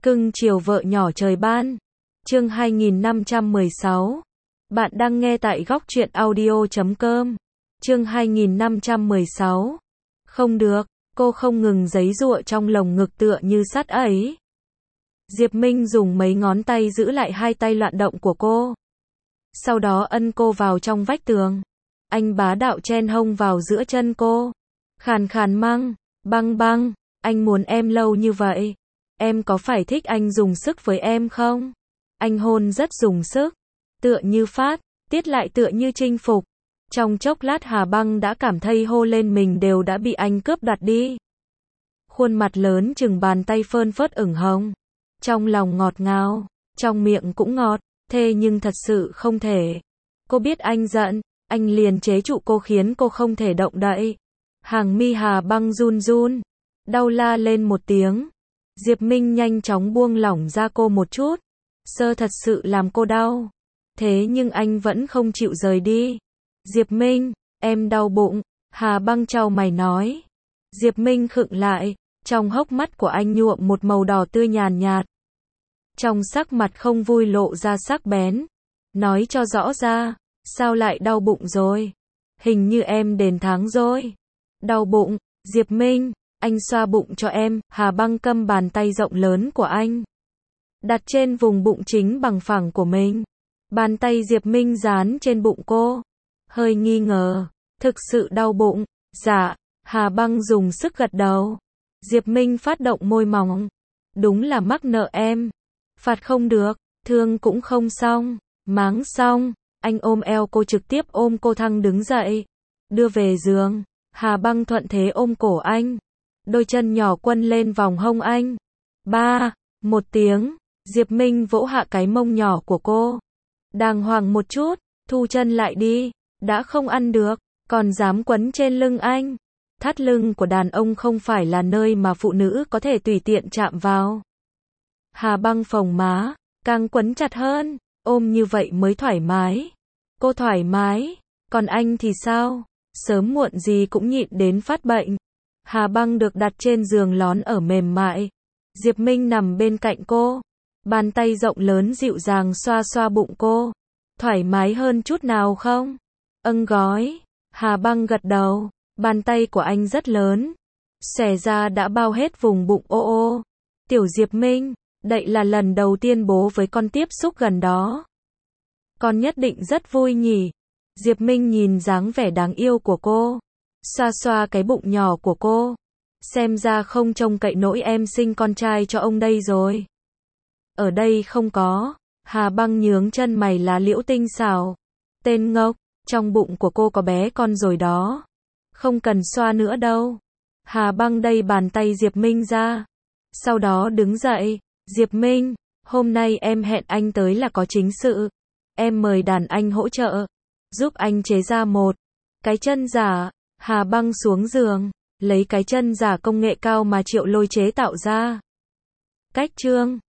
Cưng chiều vợ nhỏ trời ban. Chương 2516. Bạn đang nghe tại góc truyện audio.com. Chương 2516. Không được, cô không ngừng giãy giụa trong lồng ngực tựa như sắt ấy. Diệp Minh dùng mấy ngón tay giữ lại hai tay loạn động của cô. Sau đó ân cô vào trong vách tường. Anh bá đạo chen hông vào giữa chân cô. Khàn khàn mắng, băng băng, anh muốn em lâu như vậy. Em có phải thích anh dùng sức với em không? Anh hôn rất dùng sức, tựa như phát, tiết lại tựa như chinh phục. Trong chốc lát Hà Băng đã cảm thấy hô lên mình đều đã bị anh cướp đoạt đi. Khuôn mặt lớn chừng bàn tay phơn phớt ửng hồng. Trong lòng ngọt ngào, trong miệng cũng ngọt, thế nhưng thật sự không thể. Cô biết anh giận, anh liền chế trụ cô khiến cô không thể động đậy. Hàng mi Hà Băng run run, đau la lên một tiếng. Diệp Minh nhanh chóng buông lỏng ra cô một chút. Sơ thật sự làm cô đau. Thế nhưng anh vẫn không chịu rời đi. Diệp Minh, em đau bụng. Hà Băng chau mày nói. Diệp Minh khựng lại. Trong hốc mắt của anh nhuộm một màu đỏ tươi nhàn nhạt. Trong sắc mặt không vui lộ ra sắc bén. Nói cho rõ ra, sao lại đau bụng rồi? Hình như em đền tháng rồi. Đau bụng, Diệp Minh, anh xoa bụng cho em. Hà Băng cầm bàn tay rộng lớn của anh, đặt trên vùng bụng chính bằng phẳng của mình. Bàn tay Diệp Minh dán trên bụng cô. Hơi nghi ngờ, thực sự đau bụng? Dạ, Hà Băng dùng sức gật đầu. Diệp Minh phát động môi mỏng. Đúng là mắc nợ em. Phạt không được, thương cũng không xong. Mắng xong, anh ôm eo cô trực tiếp ôm cô thăng đứng dậy. Đưa về giường, Hà Băng thuận thế ôm cổ anh. Đôi chân nhỏ quấn lên vòng hông anh. Ba, một tiếng, Diệp Minh vỗ hạ cái mông nhỏ của cô. Đàng hoàng một chút, thu chân lại đi, đã không ăn được, còn dám quấn trên lưng anh. Thắt lưng của đàn ông không phải là nơi mà phụ nữ có thể tùy tiện chạm vào. Hà Băng phồng má, càng quấn chặt hơn, ôm như vậy mới thoải mái. Cô thoải mái, còn anh thì sao? Sớm muộn gì cũng nhịn đến phát bệnh. Hà Băng được đặt trên giường lón ở mềm mại. Diệp Minh nằm bên cạnh cô. Bàn tay rộng lớn dịu dàng xoa xoa bụng cô. Thoải mái hơn chút nào không? Gói. Hà Băng gật đầu. Bàn tay của anh rất lớn. Xòe ra đã bao hết vùng bụng ô ô. Tiểu Diệp Minh, đây là lần đầu tiên bố với con tiếp xúc gần đó. Con nhất định rất vui nhỉ? Diệp Minh nhìn dáng vẻ đáng yêu của cô. Xoa xoa cái bụng nhỏ của cô. Xem ra không trông cậy nỗi em sinh con trai cho ông đây rồi. Ở đây không có. Hà Băng nhướng chân mày lá liễu tinh xảo. Tên ngốc, trong bụng của cô có bé con rồi đó. Không cần xoa nữa đâu. Hà Băng đẩy bàn tay Diệp Minh ra. Sau đó đứng dậy. Diệp Minh, hôm nay em hẹn anh tới là có chính sự. Em mời đàn anh hỗ trợ. Giúp anh chế ra một cái chân giả. Hà Băng xuống giường, lấy cái chân giả công nghệ cao mà Triệu Lôi chế tạo ra. Cách chương